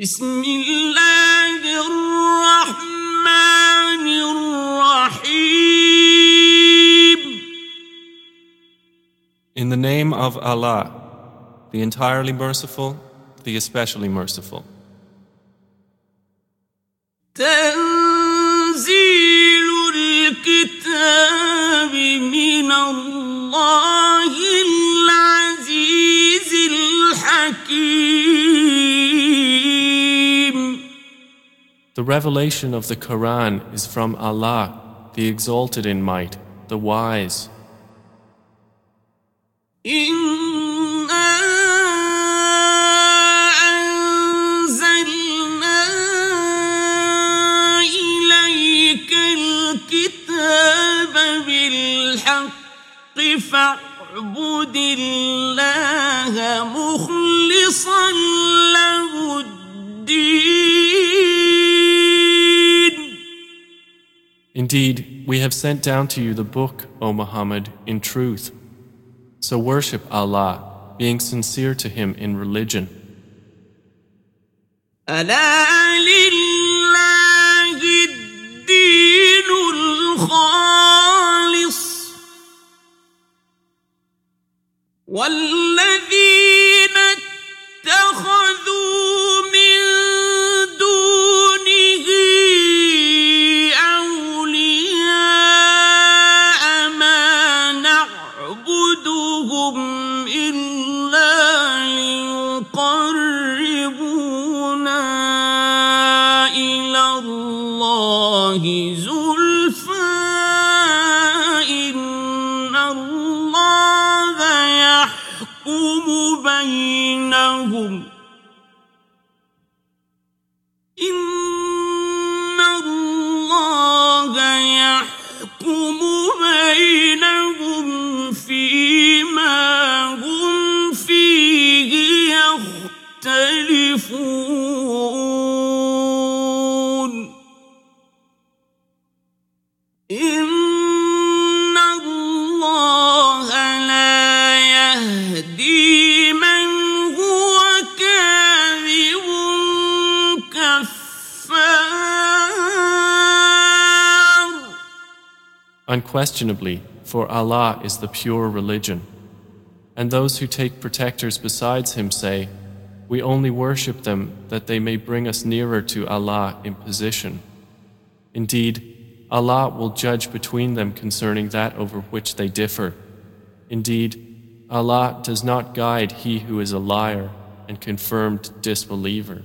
بسم الله الرحمن الرحيم. In the name of Allah, the entirely merciful, the especially merciful. تنزيل الكتاب من الله العزيز الحكيم. The revelation of the Quran is from Allah, the exalted in might, the wise. إنا أنزلنا إليك الكتاب بالحق فاعبد الله مخلصا له الدين. Indeed, we have sent down to you the book, O Muhammad, in truth. So worship Allah, being sincere to Him in religion. ألا لله الدين الخالص والذين اتخذوا من دونه أولياء ما نعبدهم إلا ليقربونا إلى الله زلفى إن الله يحكم بينهم إن الله يحكم بينهم فيما هم فيه يختلفون إن الله لا يهدي من هو كاذب كفار. Unquestionably, for Allah is the pure religion. And those who take protectors besides Him say, we only worship them that they may bring us nearer to Allah in position. Indeed, Allah will judge between them concerning that over which they differ. Indeed, Allah does not guide he who is a liar and confirmed disbeliever.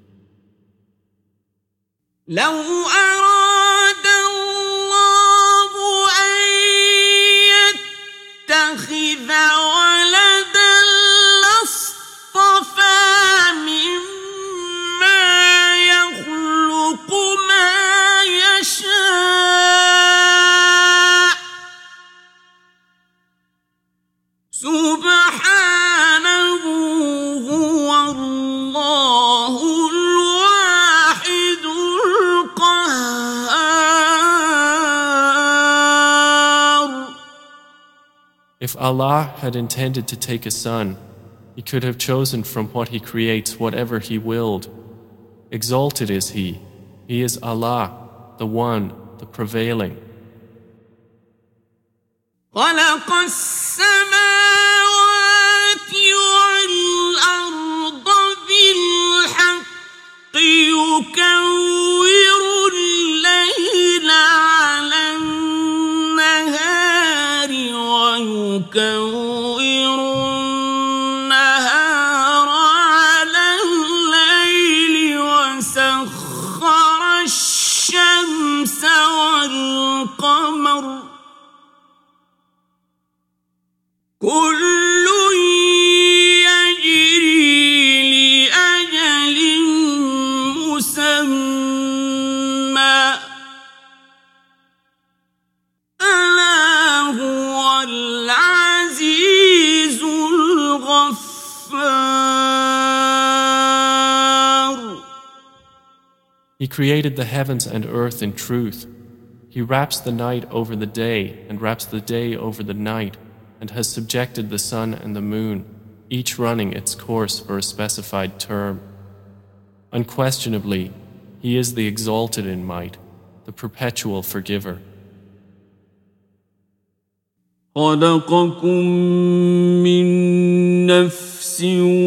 لو أراد الله أن يتخذ ولدا لاصطفى مما يخلق ما يشاء سبحانه هو الله الواحد القهار. If Allah had intended to take a son, He could have chosen from what He creates whatever He willed. Exalted is He. He is Allah, the One, the Prevailing. خلق السماوات والأرض بالحق يكور الليل على النهار ويكور النهار على الليل وسخر الشمس والقمر كل يجري لأجل مسمى ألا هو العزيز الغفار. He created the heavens and earth in truth. He wraps the night over the day and wraps the day over the night, and has subjected the sun and the moon, each running its course for a specified term. Unquestionably, He is the exalted in might, the perpetual forgiver. خلقكم من نفس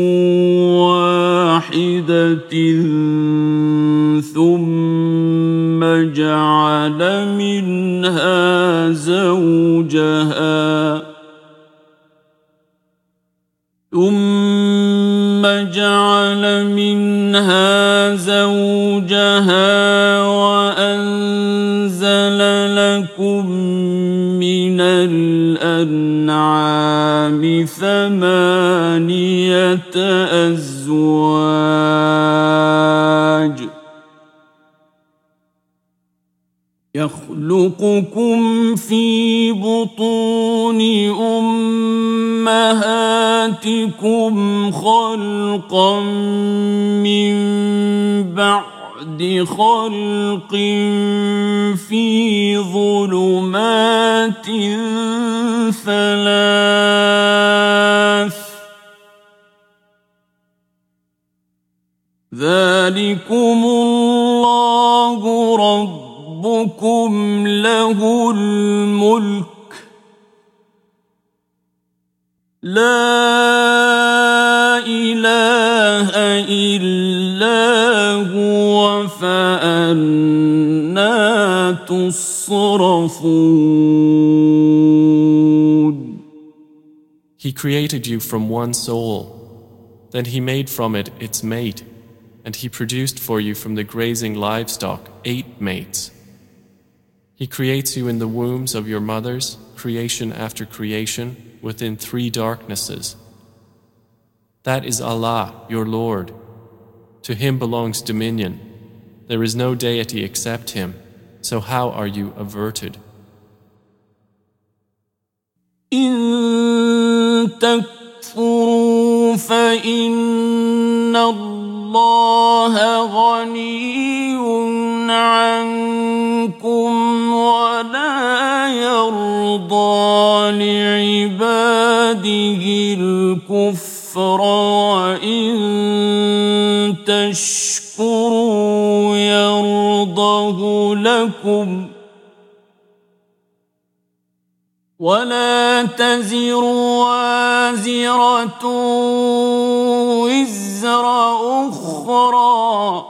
واحدة ثم جعل منها زوجها وأنزل لكم من الأنعام ثمانية أزواج يخلقكم في بطون أمهاتكم خلقا من بعد خلق في ظلمات ثلاث ذلكم الله ربكم له الملك لا إله إلا هو فأنى تصرفون. He created you from one soul, then He made from it its mate, and He produced for you from the grazing livestock 8 mates. He creates you in the wombs of your mothers, creation after creation, within 3 darknesses. That is Allah, your Lord. To Him belongs dominion. There is no deity except Him, so how are you averted? إن تكفروا فإن الله غني عنكم ولا يرضى لعباده الكفر وإن تشكروا يرضه لكم ولا تزر وازرة وزر أخرى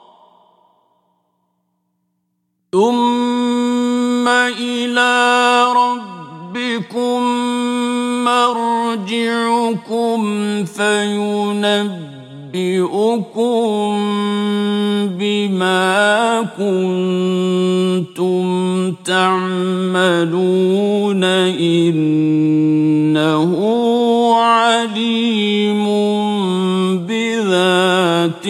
ثم إلى ربكم مرجعكم فينبئكم بما كنتم تعملون إنه عليم بذات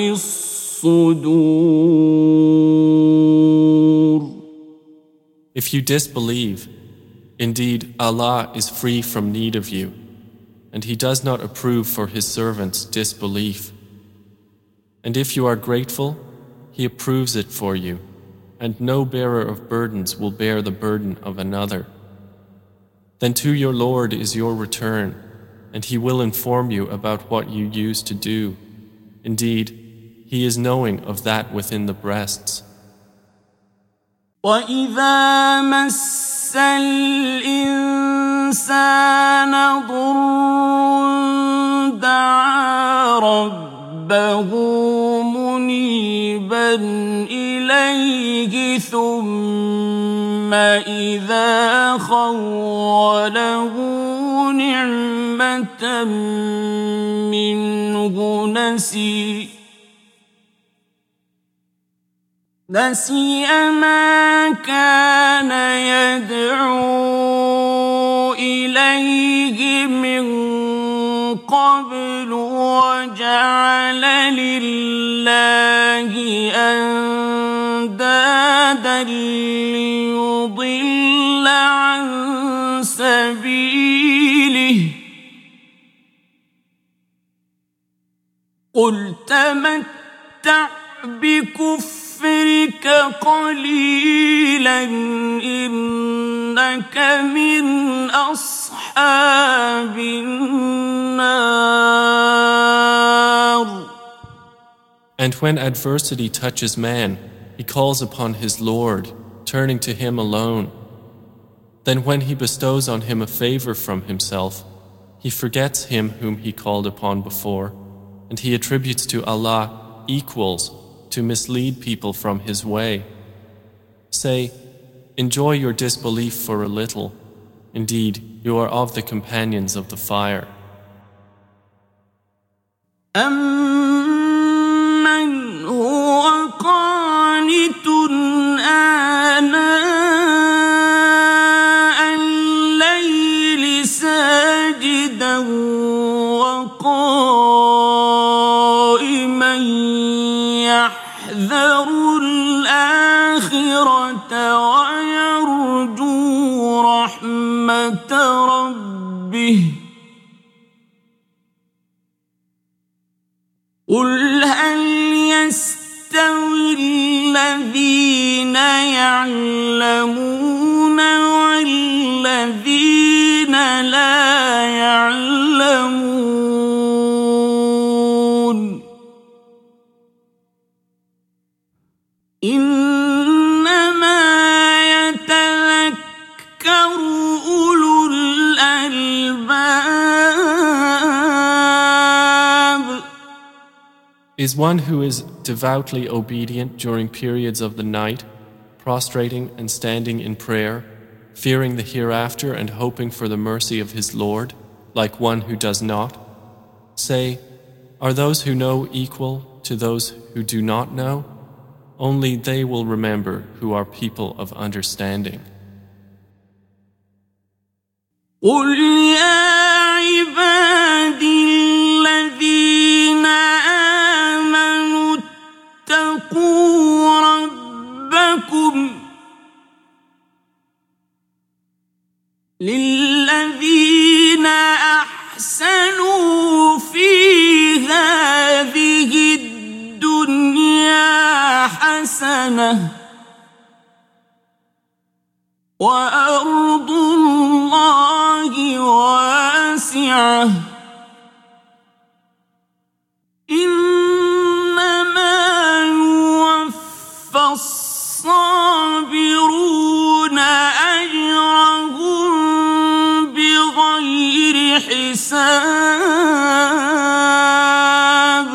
الصدور. If you disbelieve, indeed Allah is free from need of you, and He does not approve for His servants disbelief. And if you are grateful, He approves it for you, and no bearer of burdens will bear the burden of another. Then to your Lord is your return, and He will inform you about what you used to do. Indeed, He is knowing of that within the breasts. وَإِذَا مَسَّ الْإِنسَانَ ضُرٌّ دَعَا رَبَّهُ مُنِيبًا إِلَيْهِ ثُمَّ إِذَا خَوَّلَهُ نِعْمَةً مِّنْهُ نسي ما كان يدعو إليه من قبل وجعل لله أندادا ليضل عن سبيله قل تمتع بكفرك قليلا إنك من أصحاب النار. And when adversity touches man, he calls upon his Lord, turning to him alone. Then when he bestows on him a favor from himself, he forgets him whom he called upon before, and he attributes to Allah equals to mislead people from his way. Say, enjoy your disbelief for a little. Indeed, you are of the companions of the fire. أَمَّنْ هُوَ قَانِتٌ آنَاءَ اللَّيْلِ سَاجِدًا وَقَائِمًا يَحْذَرُ الْآخِرَةَ وَيَرْجُو رَحْمَةَ رَبِّهِ قُلْ هَلْ يَسْتَوِي الَّذِينَ يَعْلَمُونَ وَالَّذِينَ لَا يَعْلَمُونَ إِنَّمَا يَتَذَكَّرُ أُولُو الْأَلْبَابِ. Is one who is devoutly obedient during periods of the night, prostrating and standing in prayer, fearing the hereafter and hoping for the mercy of his Lord, like one who does not? Say, are those who know equal to those who do not know? Only they will remember who are people of understanding. قُلْ يَا عِبَادِي الَّذِينَ آمَنُوا اتَّقُوا رَبَّكُمْ لِلَّذِينَ أَحْسَنُوا فِي هَٰذِهِ الدُّنْيَا حَسَنَةٌ وَأَرْضُ اللَّهِ وَاسِعَةٌ إِنَّمَا يُوَفَّى الصَّابِرُونَ أَجْرَهُم بِغَيْرِ حِسَابٍ.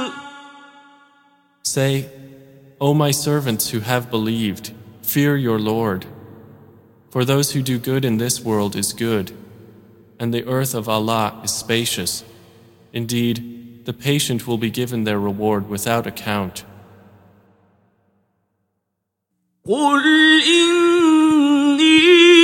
Say, O my servants who have believed, fear your Lord. For those who do good in this world is good, and the earth of Allah is spacious. Indeed, the patient will be given their reward without account. قُلْ إِنِّي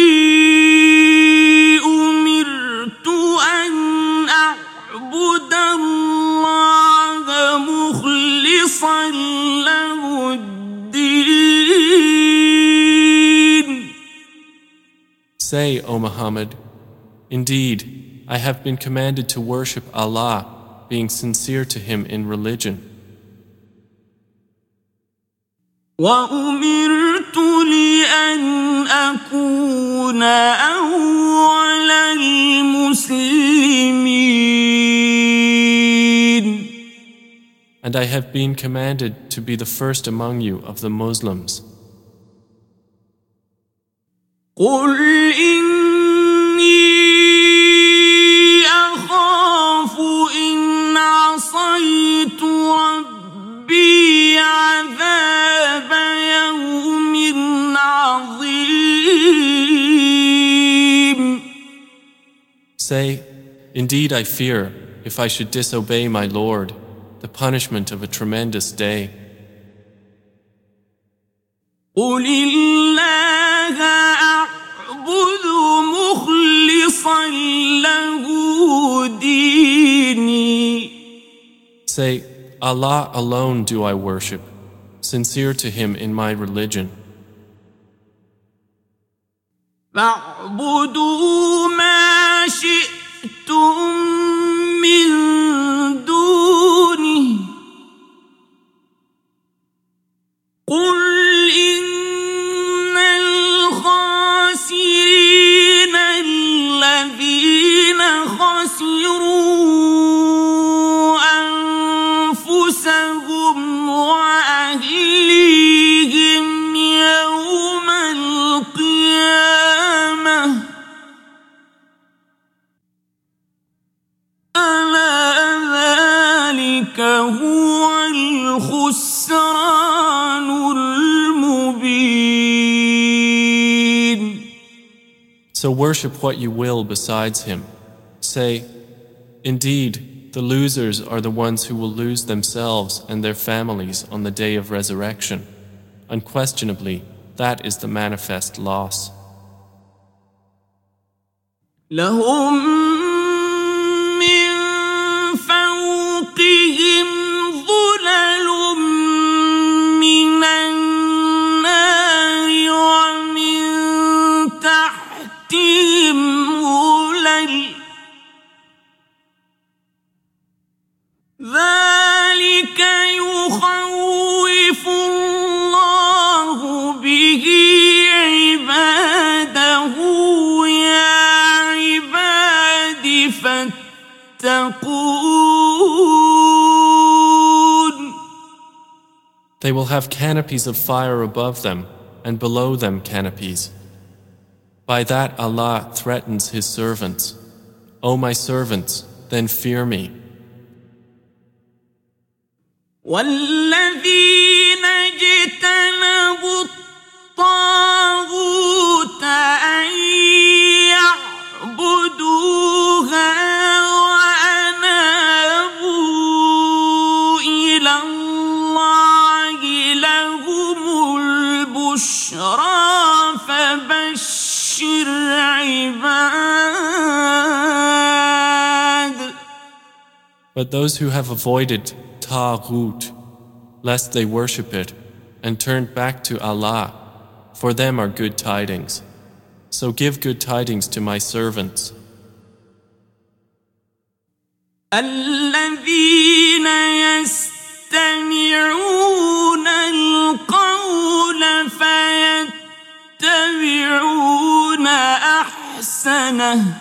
أُمِرْتُ أَنْ أَعْبُدَ اللَّهَ مُخْلِصًا لَهُ الدِّينَ. Say, O Muhammad, indeed, I have been commanded to worship Allah, being sincere to Him in religion. وَأُمِرْتُ لِأَنْ أَكُونَ أَوَّلَ الْمُسْلِمِينَ. And I have been commanded to be the first among you of the Muslims. قُلْ إِنِّي أَخَافُ إِنْ عَصَيْتُ رَبِّي عَذَابَ يَوْمٍ عَظِيمٍ. Say, indeed I fear, if I should disobey my Lord, the punishment of a tremendous day. قُلِ اللَّهَ أَعْبُدُ مُخْلِصًا لَهُ دِينِي. Say, Allah alone do I worship, sincere to Him in my religion. فَاعْبُدُوا مَا شِئْتُم مِّن دُونِهِ قُلْ إِنَّ الْخَاسِرِينَ الَّذِينَ خَسِرُوا أَنفُسَهُمْ الخسران المبين. So worship what you will besides him. Say, indeed, the losers are the ones who will lose themselves and their families on the day of resurrection. Unquestionably, that is the manifest loss. لهم من فوقهم ظلل من النار ومن تحتهم ظلل ذلك يخوف الله به عباده يا عباد فاتقون. They will have canopies of fire above them and below them canopies. By that Allah threatens His servants. O my servants, then fear me. والذين اجتنبوا الطاغوت أن يعبدوها وأنابوا إلى الله لهم البشرى فبشر عباد. But those who have avoided Taghut, lest they worship it, and turned back to Allah, for them are good tidings. So give good tidings to my servants. الذين يستمعون القول فيتبعون أحسنه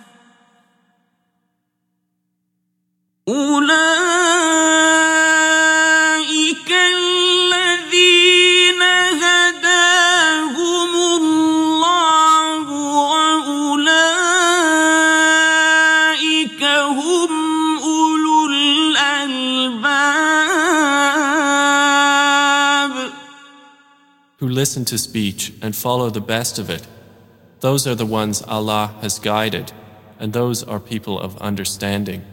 أولئك الذين هداهم الله وأولئك هم أولو الألباب. Who listen to speech and follow the best of it. Those are the ones Allah has guided, and those are people of understanding.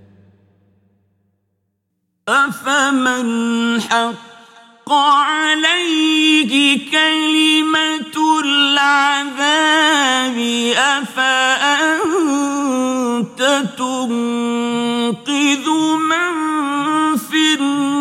أفمن حق عليه كلمة العذاب أفأنت تنقذ من في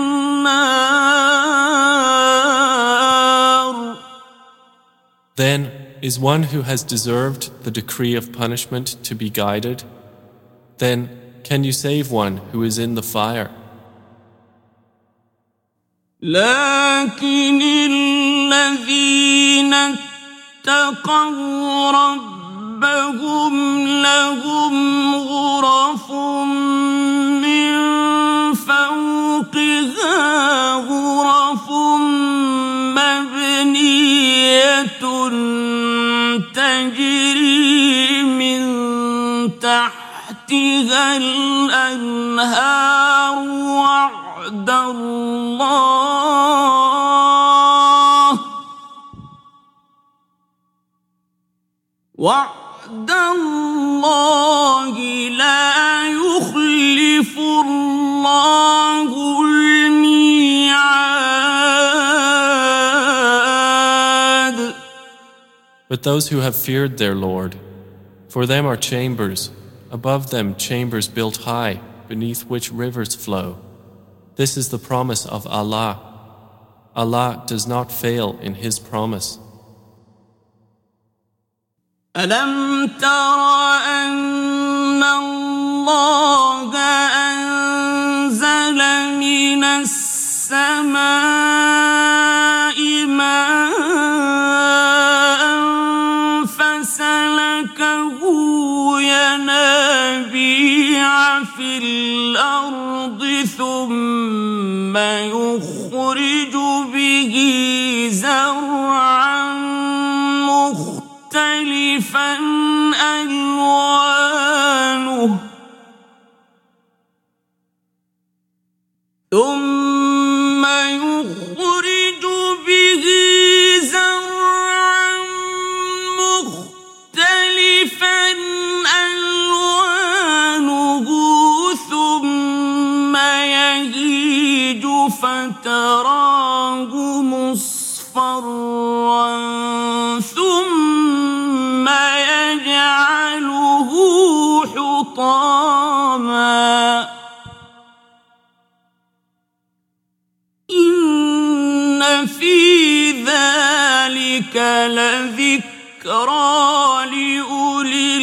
النار. Then is one who has deserved the decree of punishment to be guided? Then can you save one who is in the fire? لكن الذين اتقوا ربهم لهم غرف من فوقها غرف مبنية تجري من تحتها الأنهار وعد الله لا يخلف الله الميعاد. But those who have feared their Lord, for them are chambers, above them chambers built high, beneath which rivers flow. This is the promise of Allah. Allah does not fail in His promise. ألم تر أن الله أنزل من السماء ماء فسلكه ينابيع في الأرض ثم يخرج به زرعا مختلفا ألوانه ثم فَجَعَلَهُ مُصْفَرًّا ثُمَّ يَجْعَلُهُ حُطَامًا إِنَّ فِي ذَلِكَ لَذِكْرَىٰ لِأُولِي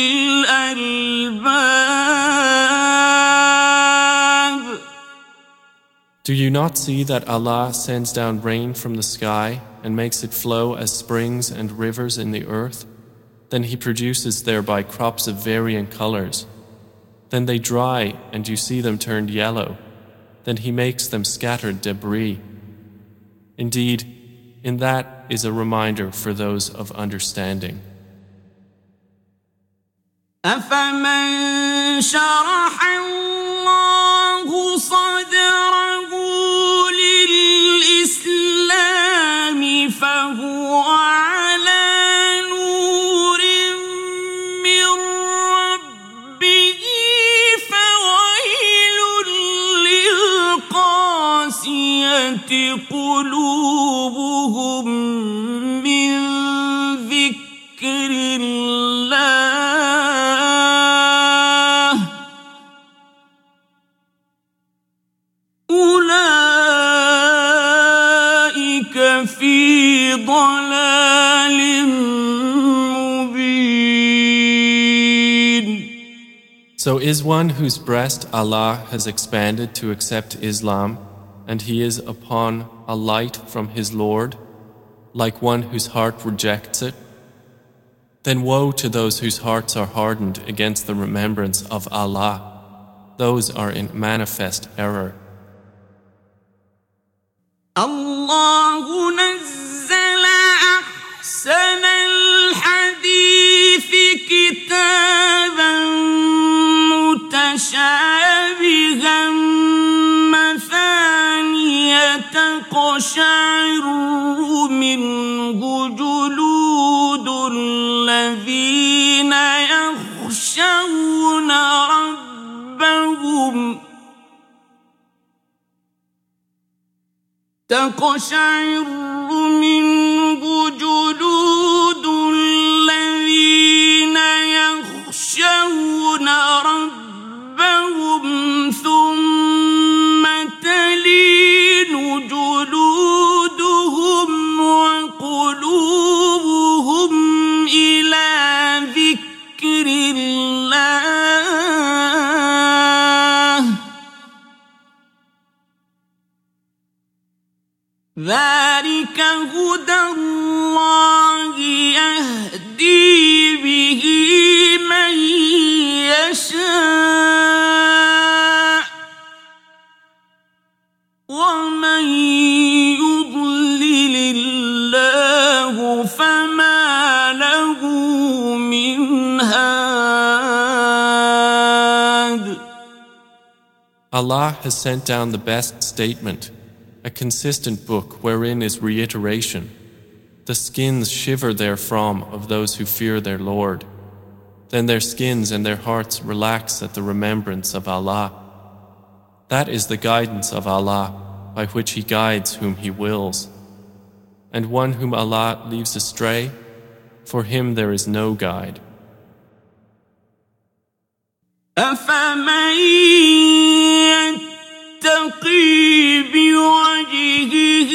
الْأَلْبَابِ. Do you not see that Allah sends down rain from the sky and makes it flow as springs and rivers in the earth? Then He produces thereby crops of varying colors. Then they dry and you see them turned yellow. Then He makes them scattered debris. Indeed, in that is a reminder for those of understanding. أَفَمَنْ شَرَحَ اللَّهُ صَدْرَهُ لِلْإِسْلَامِ فَهُوَ عَلَى نُورٍ مِّن رَّبِّهِ فَوَيْلٌ لِّلْقَاسِيَةِ قُلُوبُهُم مِّن ذِكْرِ اللَّهِ أُولَٰئِكَ فِي ضَلَالٍ مُّبِينٍ. So is one whose breast Allah has expanded to accept Islam, and he is upon a light from his Lord, like one whose heart rejects it? Then woe to those whose hearts are hardened against the remembrance of Allah. Those are in manifest error. الله نزل أحسن الحديث كتابا متشابها مثانية تقشعر منه جلود الذين يخشون ربهم تقشعر منه جلود الذين يخشون ربهم ثم تلين جلودهم وقلوبهم إلى ذكر الله ذلك هدى الله يهدي به من يشاء ومن يضلل الله فما له من هاد. Allah has sent down the best statement, a consistent book wherein is reiteration. The skins shiver therefrom of those who fear their Lord. Then their skins and their hearts relax at the remembrance of Allah. That is the guidance of Allah, by which He guides whom He wills. And one whom Allah leaves astray, for him there is no guide. أفمن يتقي بوجهه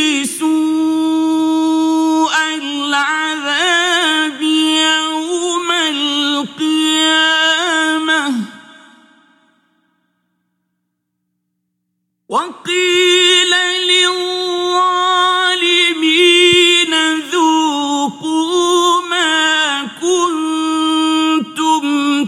سوء العذاب يوم القيامة وقيل للظالمين ذوقوا ما كنتم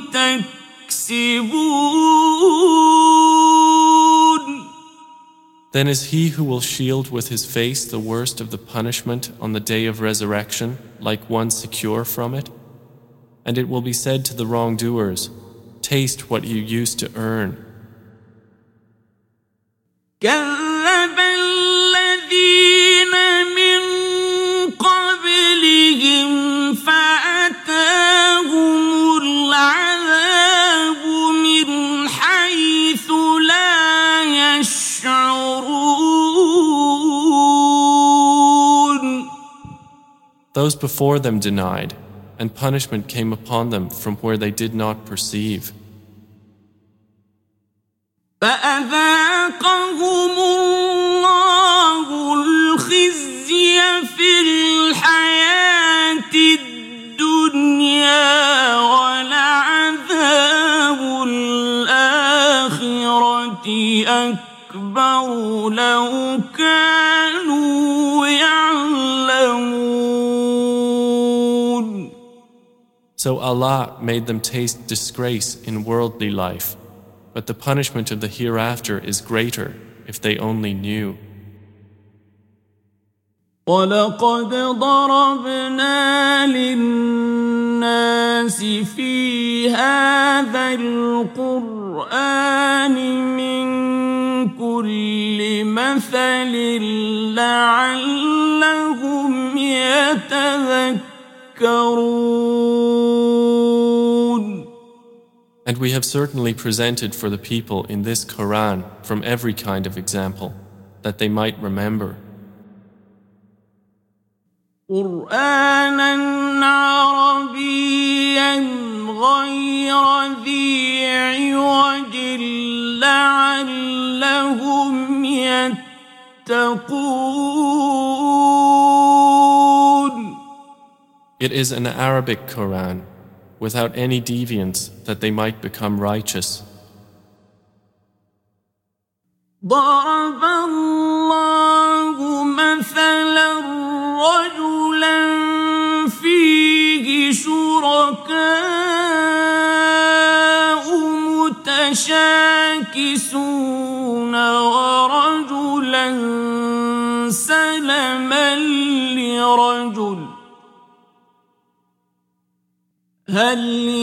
تكسبون. Then is he who will shield with his face the worst of the punishment on the day of resurrection like one secure from it? And it will be said to the wrongdoers, taste what you used to earn. كذب الذين من قبلهم فأتاهم العذاب من حيث لا يشعرون Those before them denied, and punishment came upon them from where they did not perceive. فأذاقهم الله الخزي في الحياة الدنيا ولعذاب الآخرة أكبر لو كانوا يعلمون. So Allah made them taste disgrace in worldly life, but the punishment of the hereafter is greater if they only knew. وَلَقَدْ ضَرَبْنَا لِلنَّاسِ فِي هَذَا الْقُرْآنِ مِنْ كُلِّ مَثَلٍ لَعَلَّهُمْ يَتَذَكَّرُونَ. And we have certainly presented for the people in this Quran from every kind of example, that they might remember. قُرْآنًا عَرَبِيًّا غَيْرَ ذِي عِوَجٍ لَعَلَّهُمْ يَتَّقُونَ. It is an Arabic Quran, without any deviance, that they might become righteous. ضرب الله مثلا رجلا فيه شركاء متشاكسون ورجلا سلما لرجل هل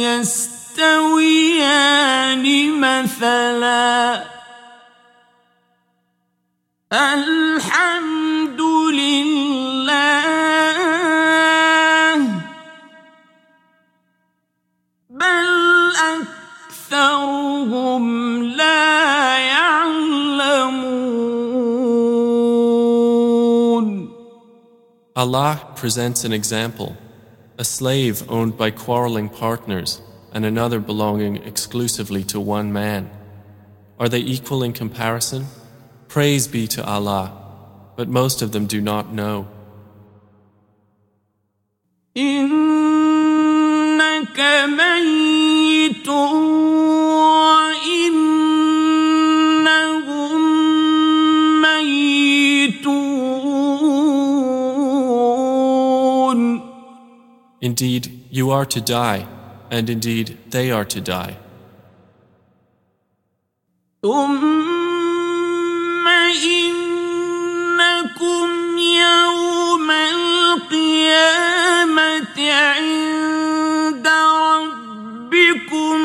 يستويان مثلا الحمد لله بل أكثرهم لا يعلمون. Allah presents an example. A slave owned by quarreling partners and another belonging exclusively to one man. Are they equal in comparison? Praise be to Allah, but most of them do not know. إنك ميت وإنهم ميتون. Indeed, you are to die, and indeed, they are to die. ثم إنكم يوم القيامة عند ربكم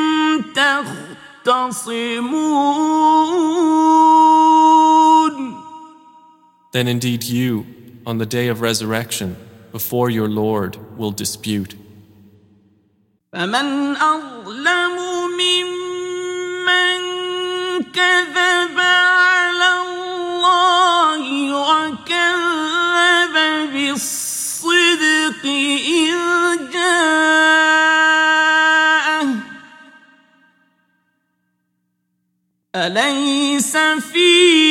تختصمون. Then indeed you, on the day of resurrection, before your Lord, will dispute. فمن أظلم ممن كذب على الله وكذب بالصدق إذ جاءه أليس في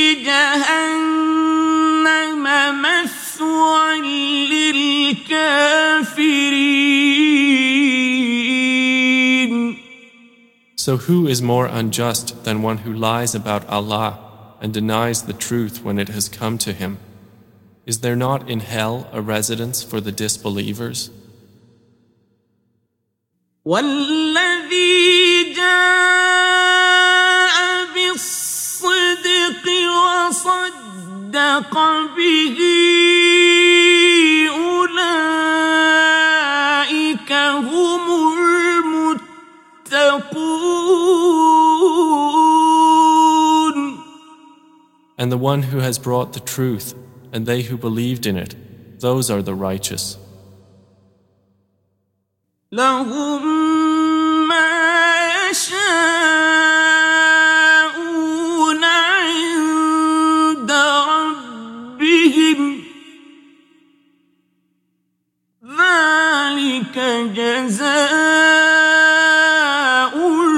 جهنم مثوى للكافرين. So who is more unjust than one who lies about Allah and denies the truth when it has come to him? Is there not in hell a residence for the disbelievers? والذي جاء بالصدق وصدق به أولئك هم المتقون. And the one who has brought the truth and they who believed in it, those are the righteous. لهم ما يشاءون عند ربهم جزاء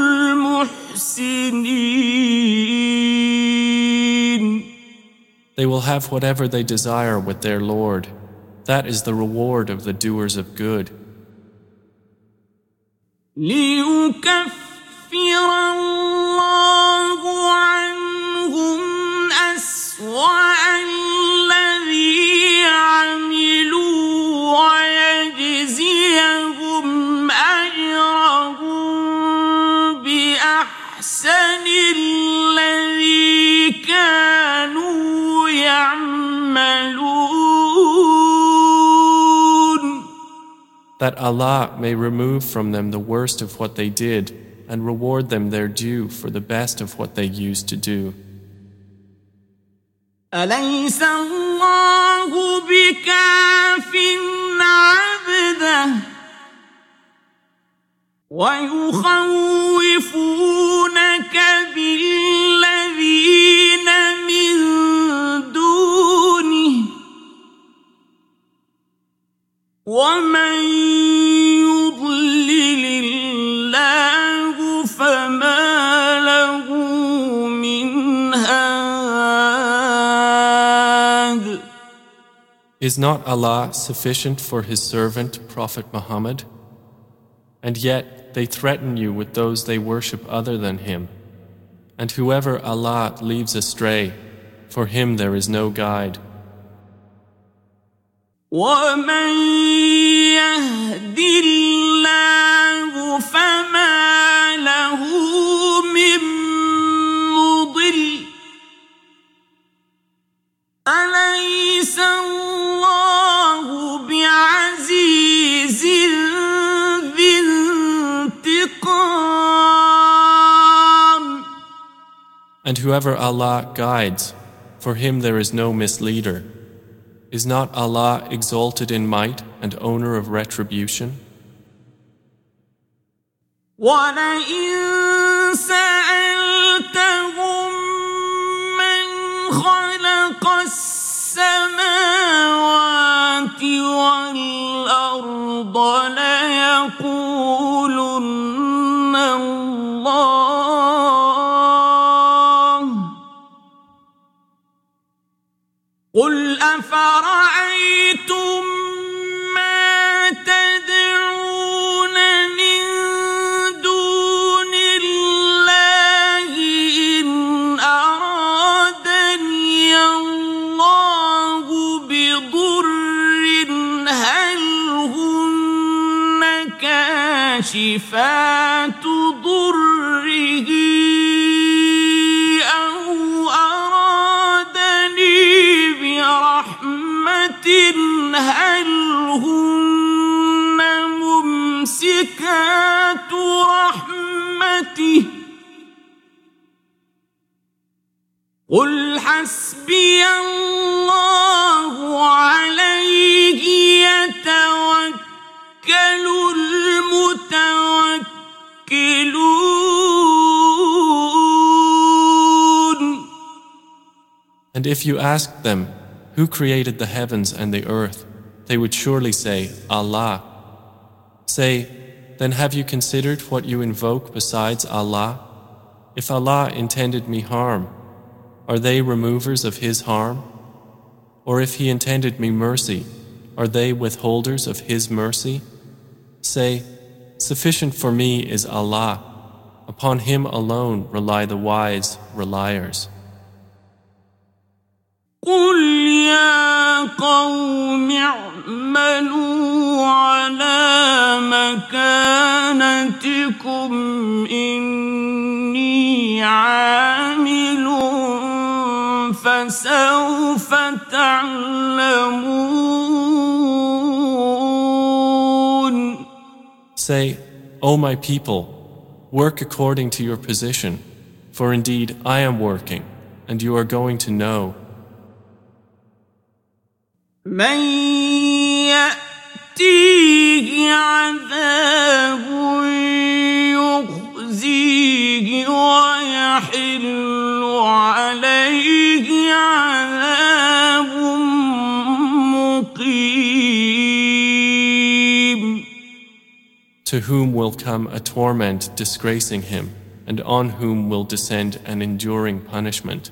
المحسنين. They will have whatever they desire with their Lord. That is the reward of the doers of good. ليكفر الله عنهم أسوأ الذي عملوا ويجزيهم أجرهم بأحسن الذي كانوا يعملون. That Allah may remove from them the worst of what they did and reward them their due for the best of what they used to do. أليس الله بكاف عبده ويخوفونك بالذين من دونه ومن يضلل الله فما له من هاد. Is not Allah sufficient for His servant Prophet Muhammad? And yet they threaten you with those they worship other than Him. And whoever Allah leaves astray, for him there is no guide. ومن يهد الله فما له من مضل. أليس الله بعزيز ذي انتقام. And whoever Allah guides, for him there is no misleader. Is not Allah exalted in might and owner of retribution? وَلَئِن سَأَلْتَهُم مَّنْ خَلَقَ السَّمَاوَاتِ وَالْأَرْضَ لَيَقُولُنَّ اللَّهُ. قُلْ أَفَرَأَيْتُم مَّا تَدْعُونَ مِن دُونِ اللَّهِ إِنْ أَرَادَنِيَ اللَّهُ بِضُرٍّ هَلْ هُنَّ كَاشِفَاتُ ضُرِّهِ هل هن ممسكات رحمته. قل حسبي الله عليه يتوكل المتوكلون. And if you asked them, who created the heavens and the earth? They would surely say, Allah. Say, then have you considered what you invoke besides Allah? If Allah intended me harm, are they removers of His harm? Or if He intended me mercy, are they withholders of His mercy? Say, sufficient for me is Allah. Upon Him alone rely the wise reliers. قل يا قوم اعملوا على مكانتكم إني عامل فسوف تعلمون. Say, O my people, work according to your position, for indeed I am working, and you are going to know. من يأتيه عذاب يخزيه ويحل عليه عذاب مقيم. to whom will come a torment disgracing him, and on whom will descend an enduring punishment.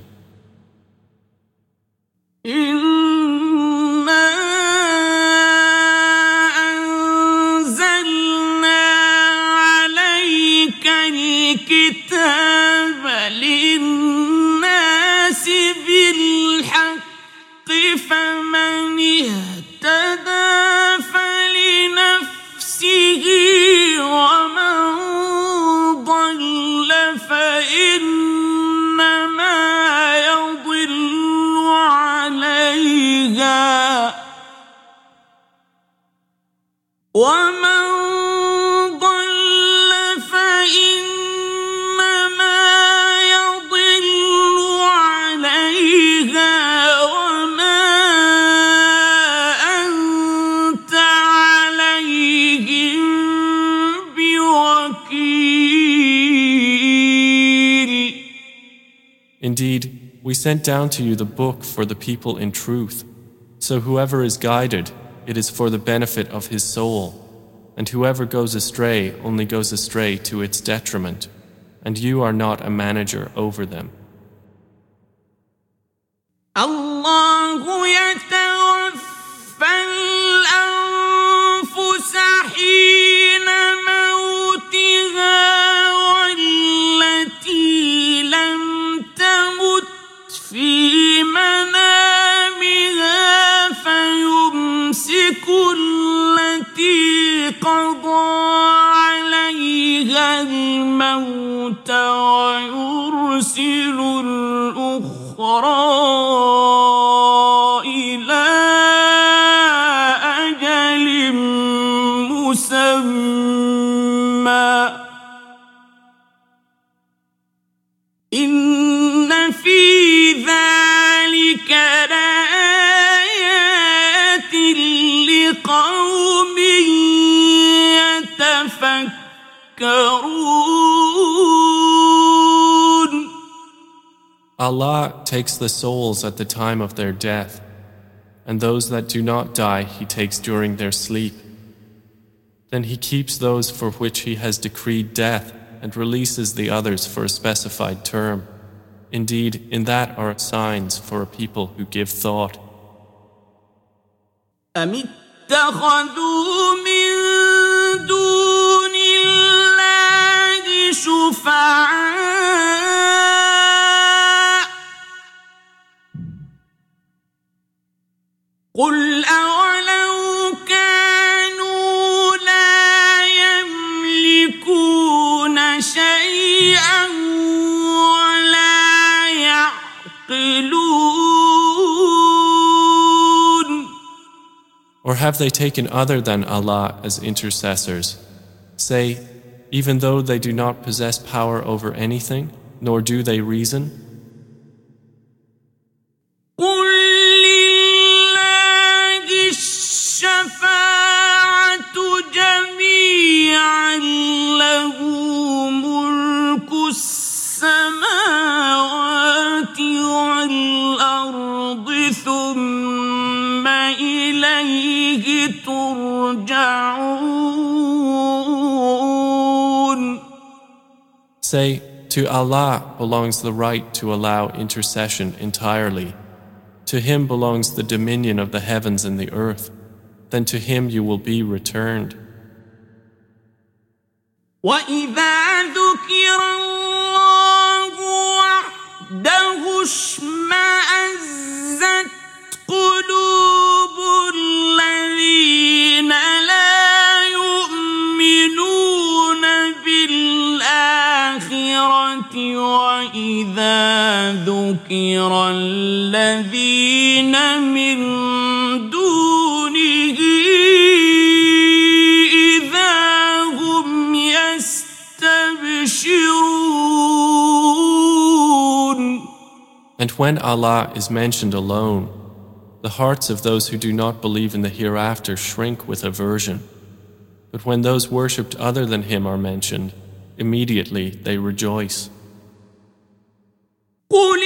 الكتاب للناس بالحق فمن اهتدى فلنفسه ومن ضل فإنما يضل عليها ومن Indeed, we sent down to you the book for the people in truth. So whoever is guided, it is for the benefit of his soul, and whoever goes astray only goes astray to its detriment, and you are not a manager over them. الله يتوفى الأنفس حين موتها والتي لم تمت في منامها فيمسك التي قضى عليها الموت ويرسل الأخرى إلى أجل مسمى إن في ذلك لآيات لقوم يتفكرون. Allah takes the souls at the time of their death, and those that do not die He takes during their sleep. Then He keeps those for which He has decreed death and releases the others for a specified term. Indeed, in that are signs for a people who give thought. أم اتخذوا من دون الله شفعاء قل أولو كانوا لا يملكون شيئا ولا يعقلون. Or have they taken other than Allah as intercessors? Say, even though they do not possess power over anything, nor do they reason? قل لله الشفاعة جميعا له ملك السماوات والأرض ثم إليه ترجعون. Say, to Allah belongs the right to allow intercession entirely. To Him belongs the dominion of the heavens and the earth. Then to Him you will be returned. وَإِذَا ذُكِرَ اللَّهُ وَحْدَهُ اشْمَأَزَّتْ قُلُوبُ الَّذِينَ لَا يُؤْمِنُونَ بِالْآخِرَةِ وَإِذَا ذُكِرَ الَّذِينَ مِن دُونِهِ إِذَا هُمْ يَسْتَبْشِرُونَ. And when Allah is mentioned alone, the hearts of those who do not believe in the hereafter shrink with aversion. But when those worshipped other than Him are mentioned, immediately they rejoice. قُلِ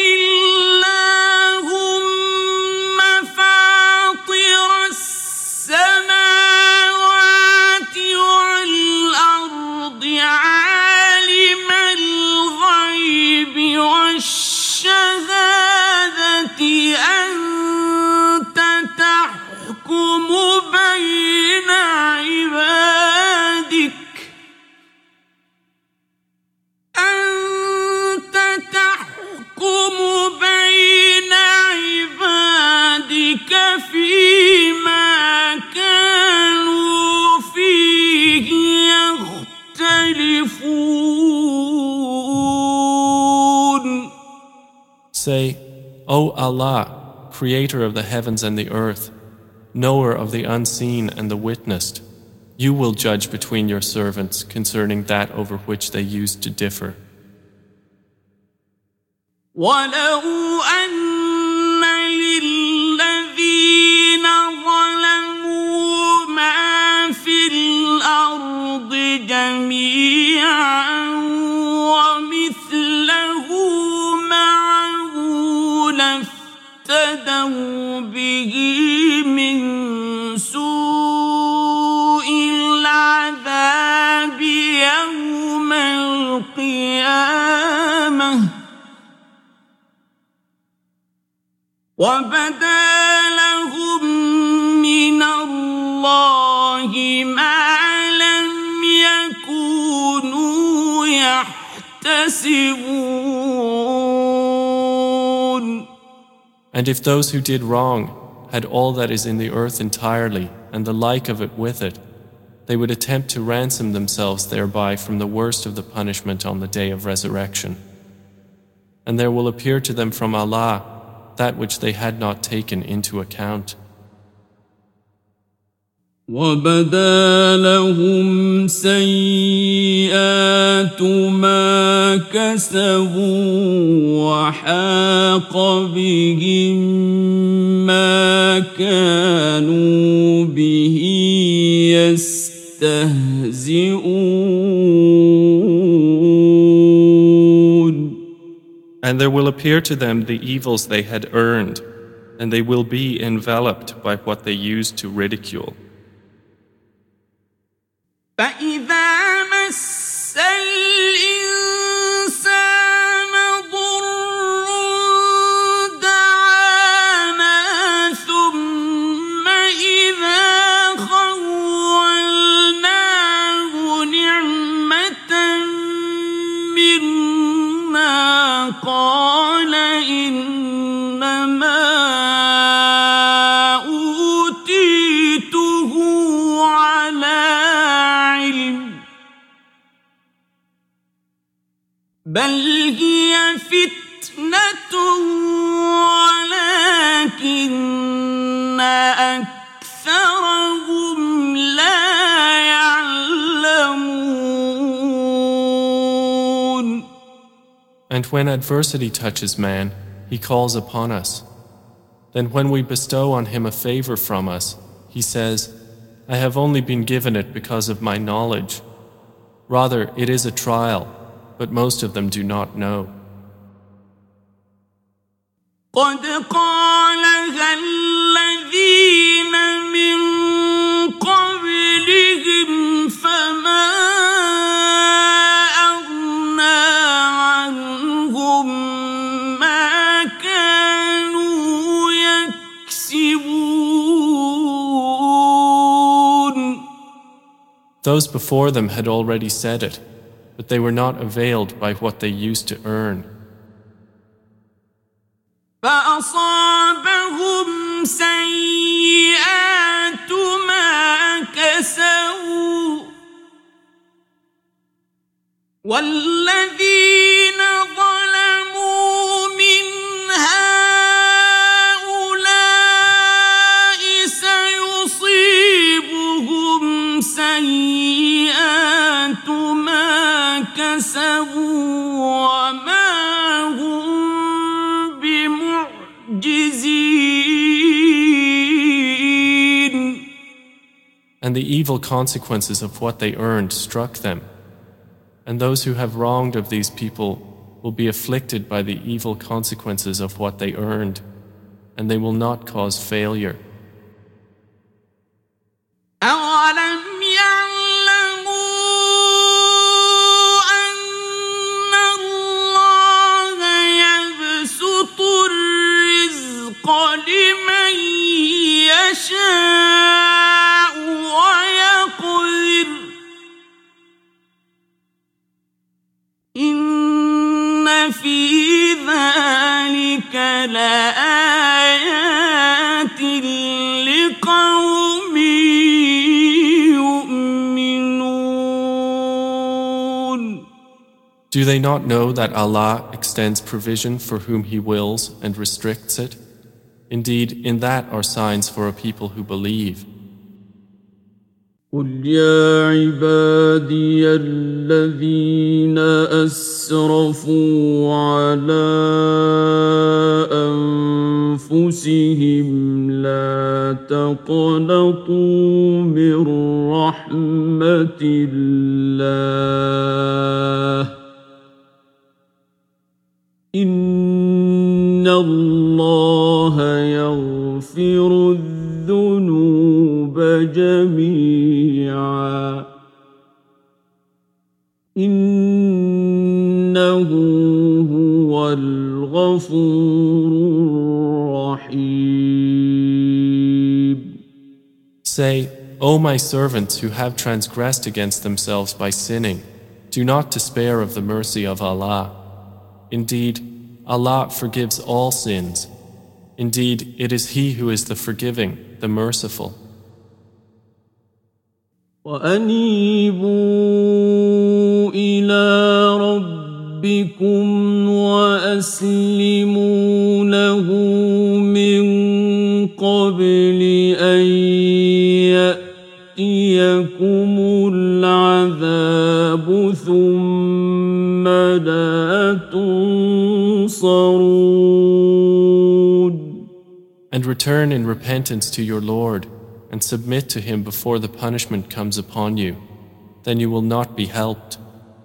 اللَّهُمَّ فَاطِرَ السَّمَاوَاتِ وَالْأَرْضِ Say, O Allah, Creator of the heavens and the earth, knower of the unseen and the witnessed, you will judge between your servants concerning that over which they used to differ. وَلَوْ أَنَّ لِلَّذِينَ ظَلَمُوا مَا فِي الْأَرْضِ جَمِيعًا وَمِثْلَهُ مَعَهُ لَافْتَدَوْا بِهِ مِنْ سُوءِ الْعَذَابِ يَوْمَ الْقِيَامَةِ وَبَدَا لَهُم مِّنَ اللَّهِ مَا لَمْ يَكُونُوا يَحْتَسِبُونَ. And if those who did wrong had all that is in the earth entirely and the like of it with it, they would attempt to ransom themselves thereby from the worst of the punishment on the day of resurrection. And there will appear to them from Allah that which they had not taken into account. وَبَدَا لَهُمْ سَيِّئَاتُ مَا كَسَبُوا وَحَاقَ بِهِم مَّا كَانُوا بِهِ يَسْتَهْزِئُونَ. And there will appear to them the evils they had earned, and they will be enveloped by what they used to ridicule. فَإِذَا مَسَّ الْإِنسَانَ ضُرٌّ دَعَانَا ثُمَّ إِذَا خَوَّلْنَاهُ نِعْمَةً مِّنَّا قَالَ إِنَّمَا أُوتِيتُهُ عَلَىٰ عِلْمٍ بَلْ هِيَ فِتْنَةٌ وَلَٰكِنَّ أَكْثَرَهُمْ لَا يَعْلَمُونَ. And when adversity touches man, he calls upon us. Then when we bestow on him a favor from us, he says, I have only been given it because of my knowledge. Rather, it is a trial, but most of them do not know. قَدْ قَالَهَا الَّذِينَ مِن قَبْلِهِمْ فَمَا أَغْنَىٰ عَنْهُم مَّا كَانُوا يَكْسِبُونَ. Those before them had already said it, but they were not availed by what they used to earn. فَأَصَابَهُمْ سَيِّئَاتُ مَا كَسَبُوا وَالَّذِينَ ظَلَمُوا مِنْ هَٰؤُلَاءِ سَيُصِيبُهُمْ سَيِّئَاتُ مَا كَسَبُوا وَمَا هُم بِمُعْجِزِينَ. And the evil consequences of what they earned struck them. And those who have wronged of these people will be afflicted by the evil consequences of what they earned, and they will not cause failure. أَوَلَمْ يَعْلَمُوا أَنَّ اللَّهَ يَبْسُطُ الرِّزْقَ لِمَن يَشَاءُ وَيَقْدِرُ إِنَّ فِي ذَلِكَ لَآيَاتٍ لِقَوْمٍ يُؤْمِنُونَ. Do they not know that Allah extends provision for whom He wills and restricts it? Indeed, in that are signs for a people who believe. قل يا عبادي الذين أسرفوا على أنفسهم لا تقنطوا من رحمة الله إن الله يغفر الذنوب جميعا إنه هو الغفور الرحيم. Say, O my servants who have transgressed against themselves by sinning, do not despair of the mercy of Allah. Indeed, Allah forgives all sins. Indeed, it is He who is the forgiving, the merciful. وأنيبوا إلى ربكم وأسلموا له من قبل أن يأتيكم العذاب ثم لا تنصرون. And return in repentance to your Lord and submit to Him before the punishment comes upon you. Then you will not be helped.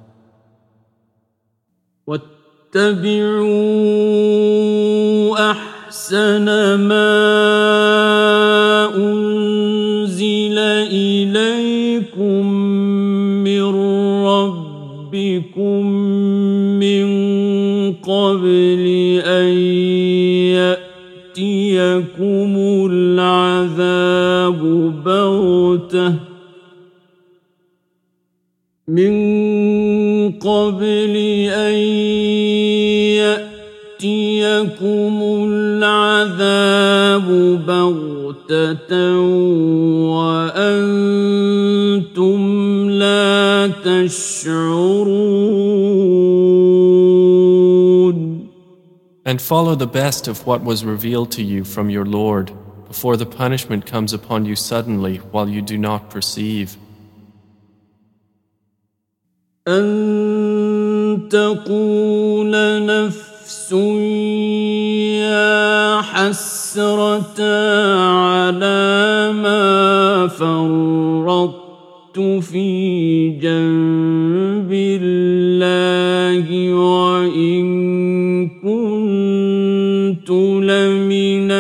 واتبعوا أحسن ما أنزل إليكم من ربكم من قبل أن يأتيكم العذاب بغتة من قبل أن يأتيكم العذاب بغتة وأنتم لا تشعرون. And follow the best of what was revealed to you from your Lord before the punishment comes upon you suddenly while you do not perceive. أن تقول نفس يا حسرة على ما فرطت في جنب الله وإن كنت لمن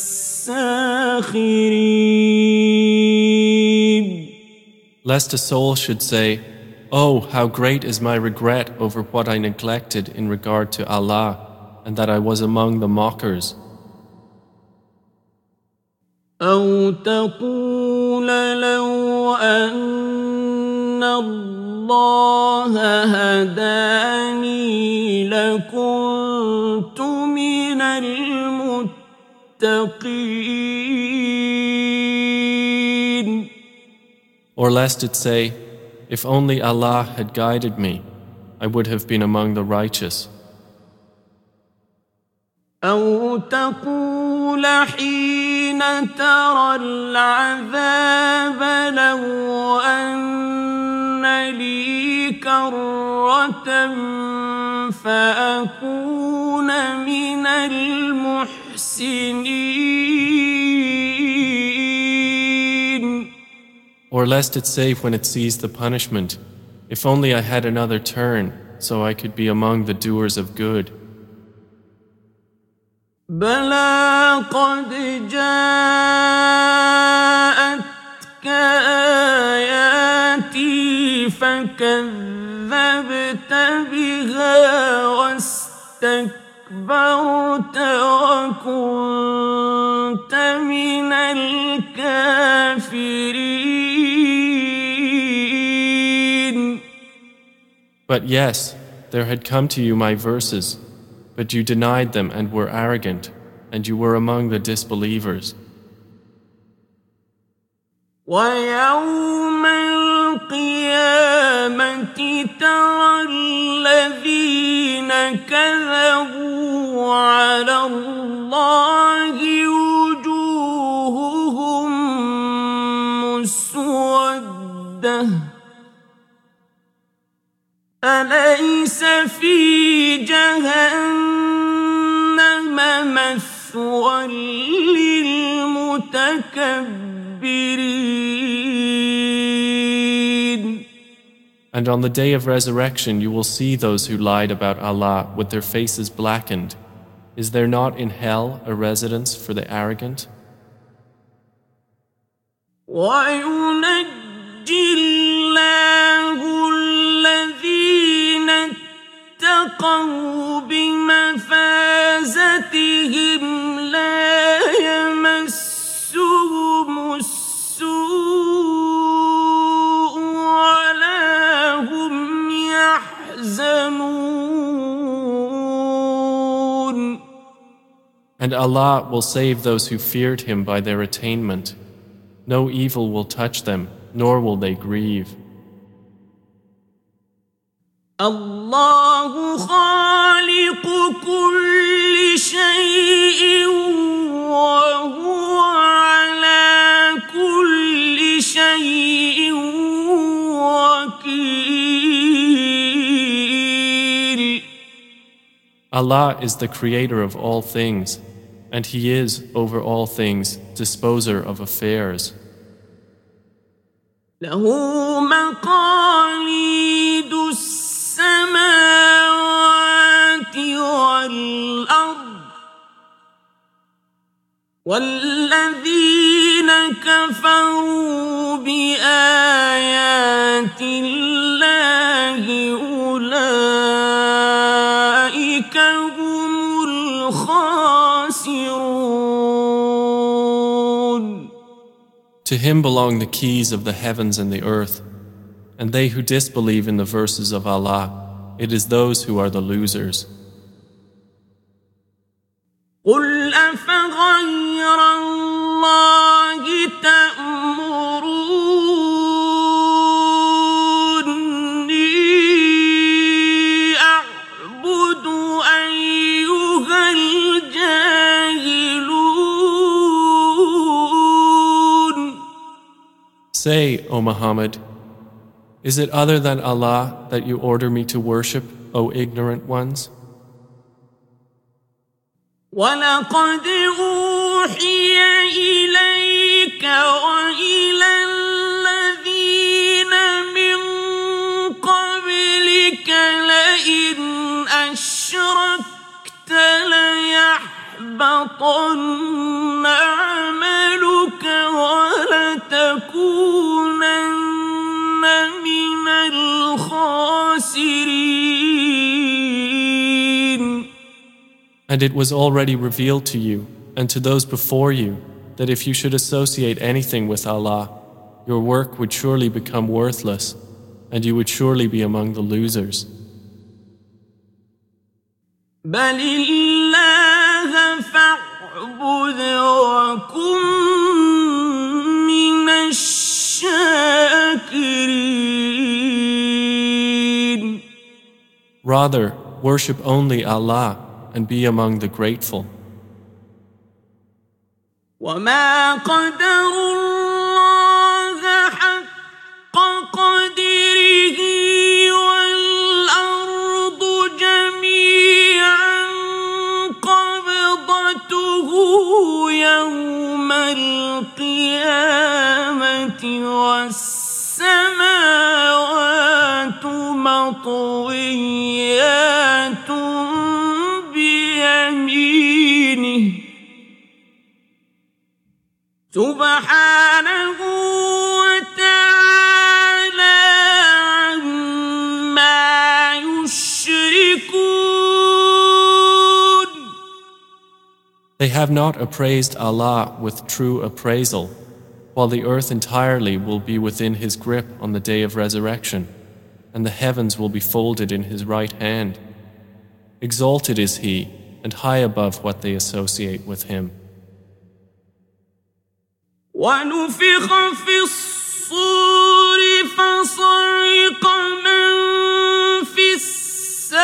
الساخرين. Lest a soul should say, Oh, how great is my regret over what I neglected in regard to Allah, and that I was among the mockers. أو تقول لو أن الله هداني لكنت من المتقين. Or lest it say, If only Allah had guided me, I would have been among the righteous. أو تقول حين ترى العذاب لو أن لي كرة فأكون من المحسنين. Or lest it say when it sees the punishment, If only I had another turn, so I could be among the doers of good. بلى قد جاءتك آياتي فكذبت بها واستكبرت وكنت من الكافرين. But yes, there had come to you my verses, but you denied them and were arrogant, and you were among the disbelievers. ويوم القيامة ترى الذين كذبوا على الله وجوههم مسودة أليس في جهنم مثوى للمتكبرين. And on the day of resurrection you will see those who lied about Allah with their faces blackened. Is there not in hell a residence for the arrogant? وينجي الله الذين اتقوا بمفازتهم لا يمسهم السوء ولا هم يحزنون. And Allah will save those who feared Him by their attainment. No evil will touch them, nor will they grieve. الله خالق كل شيء وهو على كل شيء وكيل. Allah is the creator of all things, and He is, over all things, disposer of affairs. له مقاليد السماوات والأرض والذين كفروا بآيات الله أولئك هم الخاسرون. To Him belong the keys of the heavens and the earth, and they who disbelieve in the verses of Allah, it is those who are the losers. قل أفغير الله تأمروني أعبد أيها الجاهلون. Say, O Muhammad, is it other than Allah that you order me to worship, O ignorant ones? وَلَقَدْ أُوحِيَ إِلَيْكَ وَإِلَى الَّذِينَ مِن قَبْلِكَ لَئِنْ أَشْرَكْتَ لَيَحْبَطَنَّ عَمَلُكَ وَلَتَكُونَنَّ مِنَ الْخَاسِرِينَ. And it was already revealed to you and to those before you that if you should associate anything with Allah, your work would surely become worthless and you would surely be among the losers. بَلِ اللَّهَ فَاعْبُدْ وَكُن مِّنَ الشَّاكِرِينَ. Rather, worship only Allah and be among the grateful. وَمَا قَدَرُوا اللَّهَ حَقَّ قَدْرِهِ وَالْأَرْضُ جَمِيعًا قَبْضَتُهُ يَوْمَ الْقِيَامَةِ وَالسَّمَاوَاتُ مَطْوِيَّاتٌ بيمينه سبحانه وتعالى عما يشركون. They have not appraised Allah with true appraisal, while the earth entirely will be within His grip on the day of resurrection, and the heavens will be folded in His right hand. Exalted is He, and high above what they associate with Him. ونفخ في الصور فصعق من في السماوات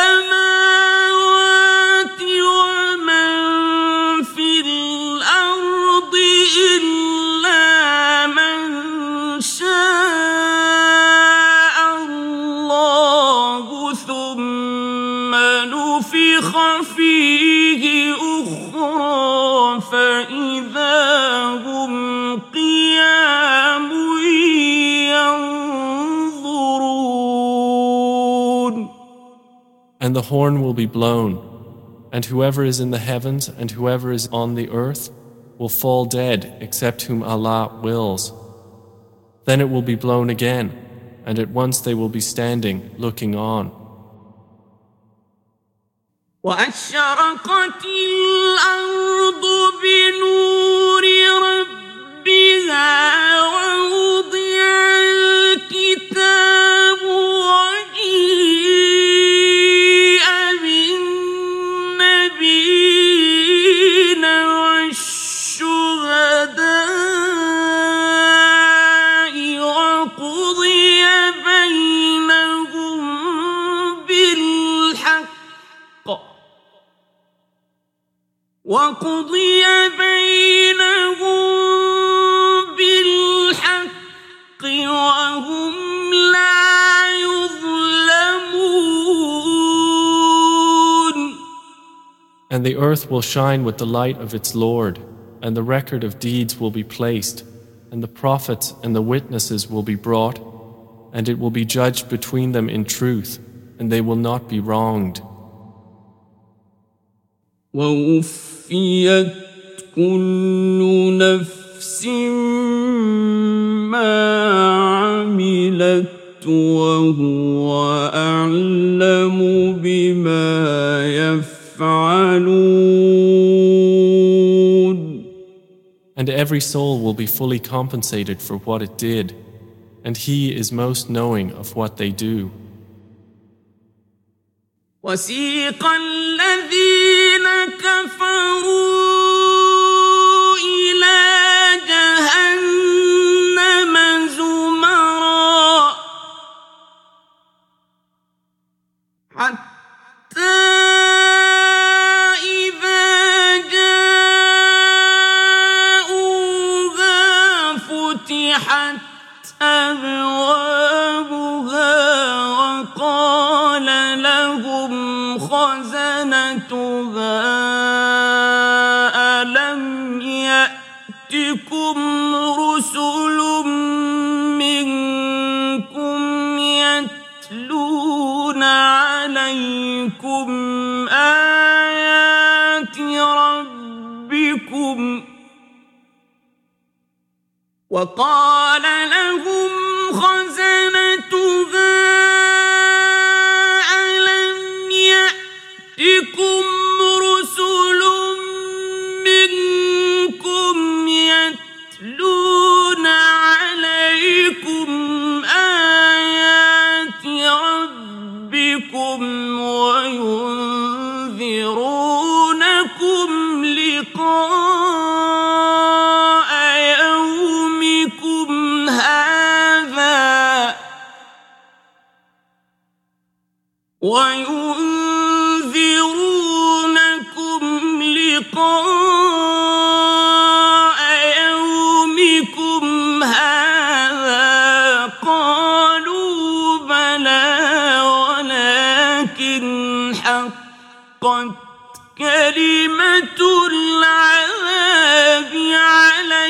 And the horn will be blown, and whoever is in the heavens and whoever is on the earth will fall dead except whom Allah wills. Then it will be blown again, and at once they will be standing looking on. وأشرقت الأرض بنور ربها ووضع الكتاب وجيء بالنبيين والشهداء وقضي بينهم بالحق وهم لا يظلمون. And the earth will shine with the light of its Lord, and the record of deeds will be placed, and the prophets and the witnesses will be brought, and it will be judged between them in truth, and they will not be wronged. ووفيت كل نفس ما عملت وهو أعلم بما يفعلون. And every soul will be fully compensated for what it did, and He is most knowing of what they do. وسيق الذين كفروا إلى جهنم زمرا حتى إذا جاءوها فتحت أبوابها وقال لهم خزنتها ألم يأتكم رسل منكم يتلون عليكم آيات ربكم وقال لهم خزنتها يأتكم رسل منكم يتلون عليكم آيات ربكم وينذرونكم لقاء يومكم هذا قالوا بلى ولكن حقت كلمة العذاب على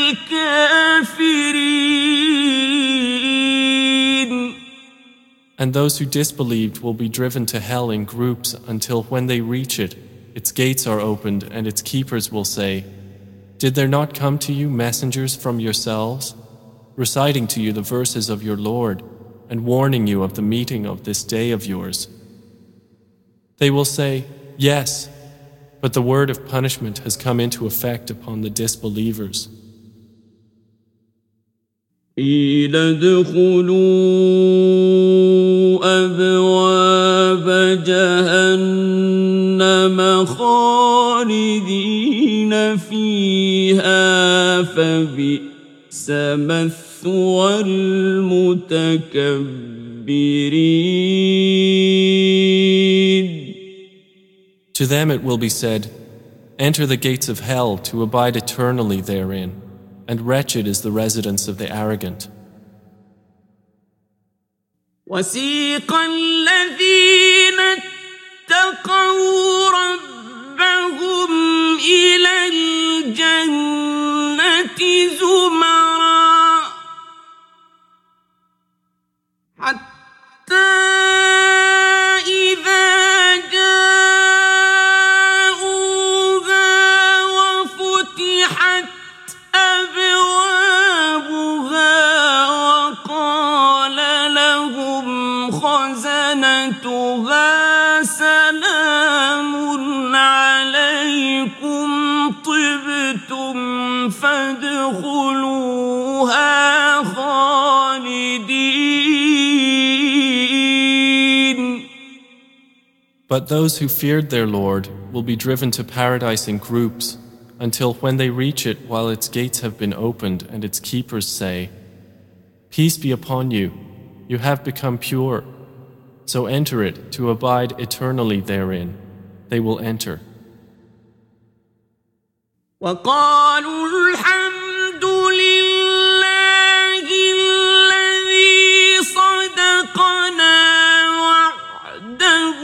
الكافرين. And those who disbelieved will be driven to hell in groups until when they reach it, its gates are opened and its keepers will say, "Did there not come to you messengers from yourselves, reciting to you the verses of your Lord and warning you of the meeting of this day of yours?" They will say, "Yes, but the word of punishment has come into effect upon the disbelievers." قيل ادخلوا أبواب جهنم خالدين فيها فبئس مثوى المتكبرين. To them it will be said, "Enter the gates of hell to abide eternally therein, and wretched is the residence of the arrogant." وسيق الذين اتقوا ربهم إلى الجنة زمرا حتى إذا But those who feared their Lord will be driven to paradise in groups until when they reach it while its gates have been opened and its keepers say, "Peace be upon you, you have become pure. So enter it to abide eternally therein." They will enter. وقالوا الحمد لله الذي صدقنا وعده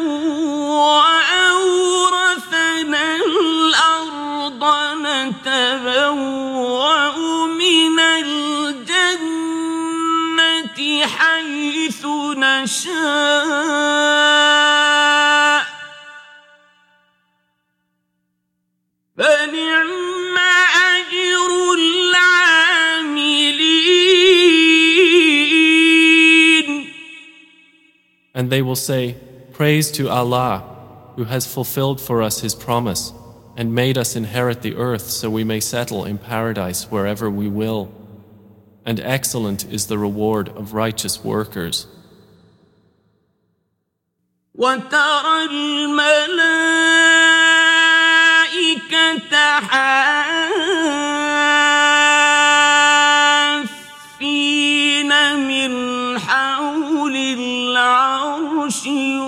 وأورثنا الأرض نتبوأ من الجنة حيث نشاء فنعم أجر العاملين. And they will say, "Praise to Allah, who has fulfilled for us His promise and made us inherit the earth so we may settle in paradise wherever we will. And excellent is the reward of righteous workers." وترى الملائكة حافين من حول العرش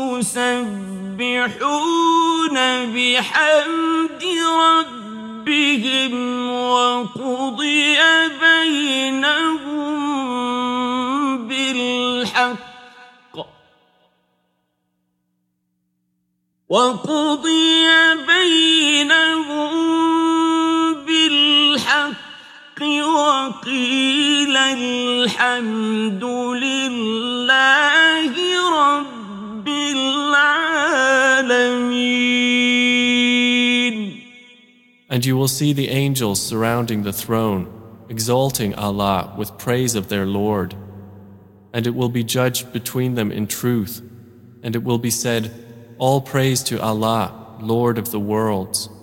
يسبحون بحمد ربهم وقضي بينهم بالحق وقيل الحمد لله رب العالمين. And you will see the angels surrounding the throne, exalting Allah with praise of their Lord. And it will be judged between them in truth, and it will be said, "All praise to Allah, Lord of the worlds."